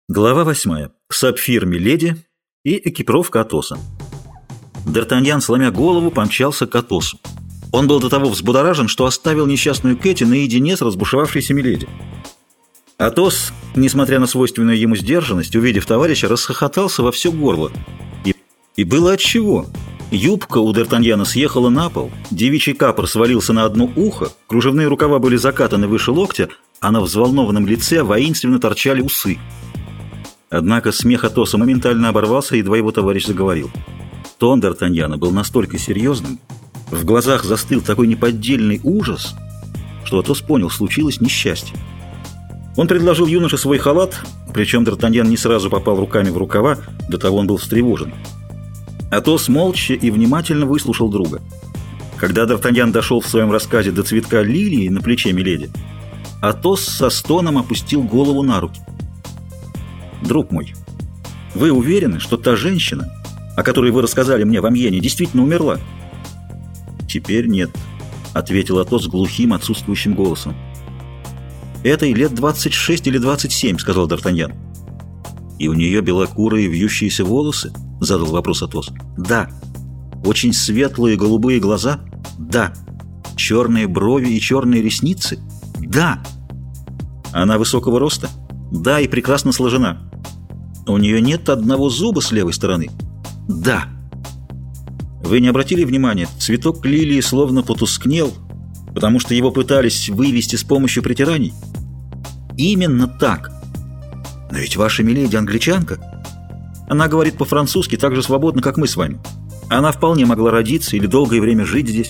Глава 8. Сапфир Миледи и экипировка Атоса. Д'Артаньян, сломя голову, помчался к Атосу. Он был до того взбудоражен, что оставил несчастную Кэти наедине с разбушевавшейся Миледи. Атос, несмотря на свойственную ему сдержанность, увидев товарища, расхохотался во все горло. И было отчего. Юбка у Д'Артаньяна съехала на пол, девичий капор свалился на одно ухо, кружевные рукава были закатаны выше локтя, а на взволнованном лице воинственно торчали усы. Однако смех Атоса моментально оборвался, едва его товарищ заговорил. Тон Д'Артаньяна был настолько серьезным, в глазах застыл такой неподдельный ужас, что Атос понял, случилось несчастье. Он предложил юноше свой халат, причем Д'Артаньян не сразу попал руками в рукава, до того он был встревожен. Атос молча и внимательно выслушал друга. Когда Д'Артаньян дошел в своем рассказе до цветка лилии на плече Миледи, Атос со стоном опустил голову на руки. «Друг мой, вы уверены, что та женщина, о которой вы рассказали мне в Амьене, действительно умерла?» «Теперь нет», — ответил Атос глухим, отсутствующим голосом. «Этой лет 26 или 27», — сказал Д'Артаньян. «И у нее белокурые вьющиеся волосы?» — задал вопрос Атос. «Да». «Очень светлые голубые глаза?» «Да». «Черные брови и черные ресницы?» «Да». «Она высокого роста?» «Да, и прекрасно сложена». «У нее нет одного зуба с левой стороны?» «Да». «Вы не обратили внимания, цветок лилии словно потускнел, потому что его пытались вывести с помощью притираний?» «Именно так». «Но ведь ваша Миледи англичанка. Она говорит по-французски так же свободно, как мы с вами. Она вполне могла родиться или долгое время жить здесь».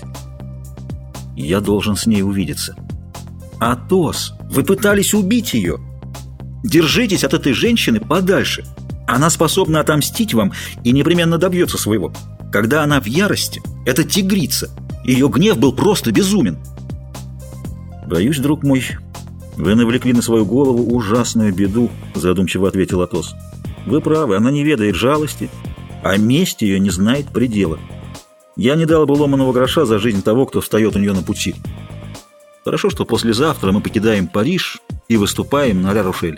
«Я должен с ней увидеться». «Атос, вы пытались убить ее. Держитесь от этой женщины подальше. Она способна отомстить вам и непременно добьется своего. Когда она в ярости, это тигрица. Ее гнев был просто безумен». «Боюсь, друг мой, вы навлекли на свою голову ужасную беду», — задумчиво ответил Атос. «Вы правы, она не ведает жалости, а месть ее не знает предела. Я не дал бы ломаного гроша за жизнь того, кто встает у нее на пути. Хорошо, что послезавтра мы покидаем Париж и выступаем на Ля-Рошель».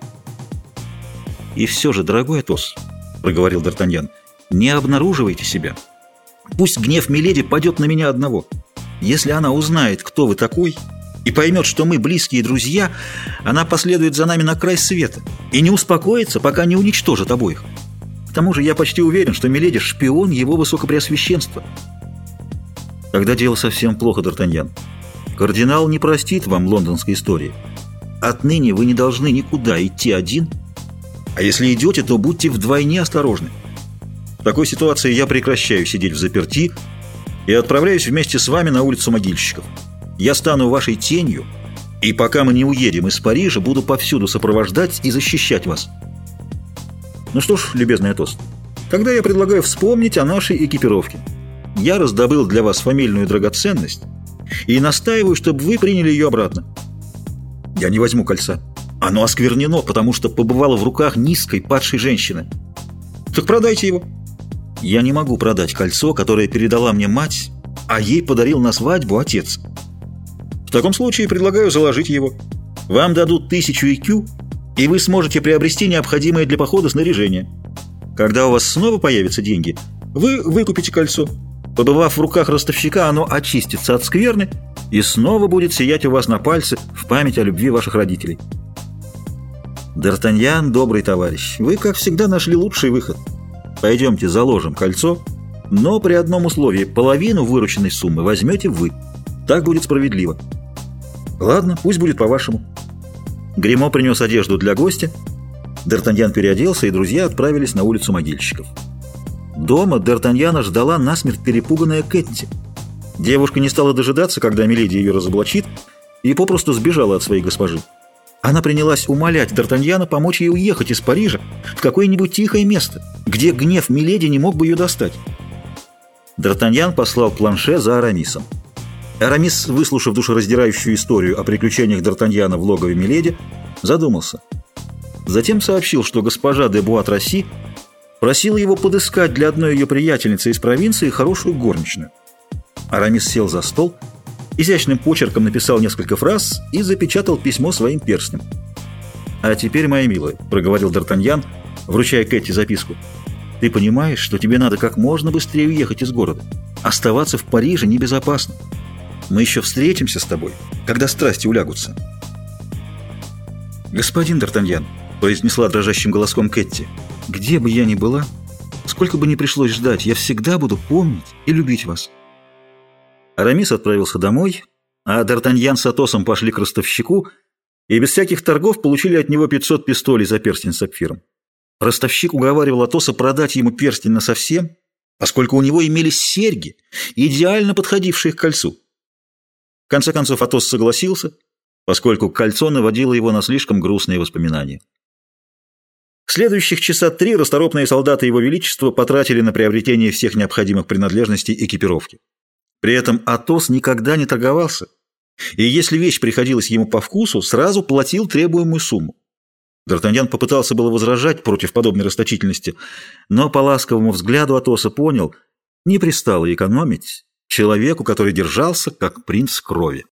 «И все же, дорогой Атос, — проговорил Д'Артаньян, — не обнаруживайте себя. Пусть гнев Миледи падет на меня одного. Если она узнает, кто вы такой, и поймет, что мы близкие друзья, она последует за нами на край света и не успокоится, пока не уничтожит обоих. К тому же я почти уверен, что Миледи — шпион его высокопреосвященства». «Тогда дело совсем плохо, Д'Артаньян. Кардинал не простит вам лондонской истории. Отныне вы не должны никуда идти один, а если идете, то будьте вдвойне осторожны. В такой ситуации я прекращаю сидеть взаперти и отправляюсь вместе с вами на улицу Могильщиков. Я стану вашей тенью, и пока мы не уедем из Парижа, буду повсюду сопровождать и защищать вас». «Ну что ж, любезный Атос, тогда я предлагаю вспомнить о нашей экипировке. Я раздобыл для вас фамильную драгоценность и настаиваю, чтобы вы приняли ее обратно». «Я не возьму кольца. Оно осквернено, потому что побывало в руках низкой, падшей женщины». «Так продайте его». «Я не могу продать кольцо, которое передала мне мать, а ей подарил на свадьбу отец». «В таком случае предлагаю заложить его. Вам дадут 1000 IQ, и вы сможете приобрести необходимое для похода снаряжение. Когда у вас снова появятся деньги, вы выкупите кольцо. Побывав в руках ростовщика, оно очистится от скверны и снова будет сиять у вас на пальце в память о любви ваших родителей». «Д'Артаньян, добрый товарищ, вы, как всегда, нашли лучший выход. Пойдемте заложим кольцо, но при одном условии: половину вырученной суммы возьмете вы. Так будет справедливо». «Ладно, пусть будет по-вашему». Гримо принес одежду для гостя, Д'Артаньян переоделся, и друзья отправились на улицу Могильщиков. Дома Д'Артаньяна ждала насмерть перепуганная Кэтти. Девушка не стала дожидаться, когда Миледи ее разоблачит, и попросту сбежала от своей госпожи. Она принялась умолять Д'Артаньяна помочь ей уехать из Парижа в какое-нибудь тихое место, где гнев Миледи не мог бы ее достать. Д'Артаньян послал Планше за Арамисом. Арамис, выслушав душераздирающую историю о приключениях Д'Артаньяна в логове Миледи, задумался. Затем сообщил, что госпожа де Буа-Трасси просила его подыскать для одной ее приятельницы из провинции хорошую горничную. Арамис сел за стол, изящным почерком написал несколько фраз и запечатал письмо своим перстнем. «А теперь, моя милая», — проговорил Д'Артаньян, вручая Кэти записку, — «ты понимаешь, что тебе надо как можно быстрее уехать из города? Оставаться в Париже небезопасно. Мы еще встретимся с тобой, когда страсти улягутся». «Господин Д'Артаньян», — произнесла дрожащим голоском Кэти, — «где бы я ни была, сколько бы ни пришлось ждать, я всегда буду помнить и любить вас». Арамис отправился домой, а Д'Артаньян с Атосом пошли к ростовщику и без всяких торгов получили от него 500 пистолей за перстень с сапфиром. Ростовщик уговаривал Атоса продать ему перстень насовсем, поскольку у него имелись серьги, идеально подходившие к кольцу. В конце концов Атос согласился, поскольку кольцо наводило его на слишком грустные воспоминания. Следующих часа 3 расторопные солдаты Его Величества потратили на приобретение всех необходимых принадлежностей экипировки. При этом Атос никогда не торговался, и если вещь приходилась ему по вкусу, сразу платил требуемую сумму. Д'Артаньян попытался было возражать против подобной расточительности, но по ласковому взгляду Атоса понял, не пристало экономить человеку, который держался как принц крови.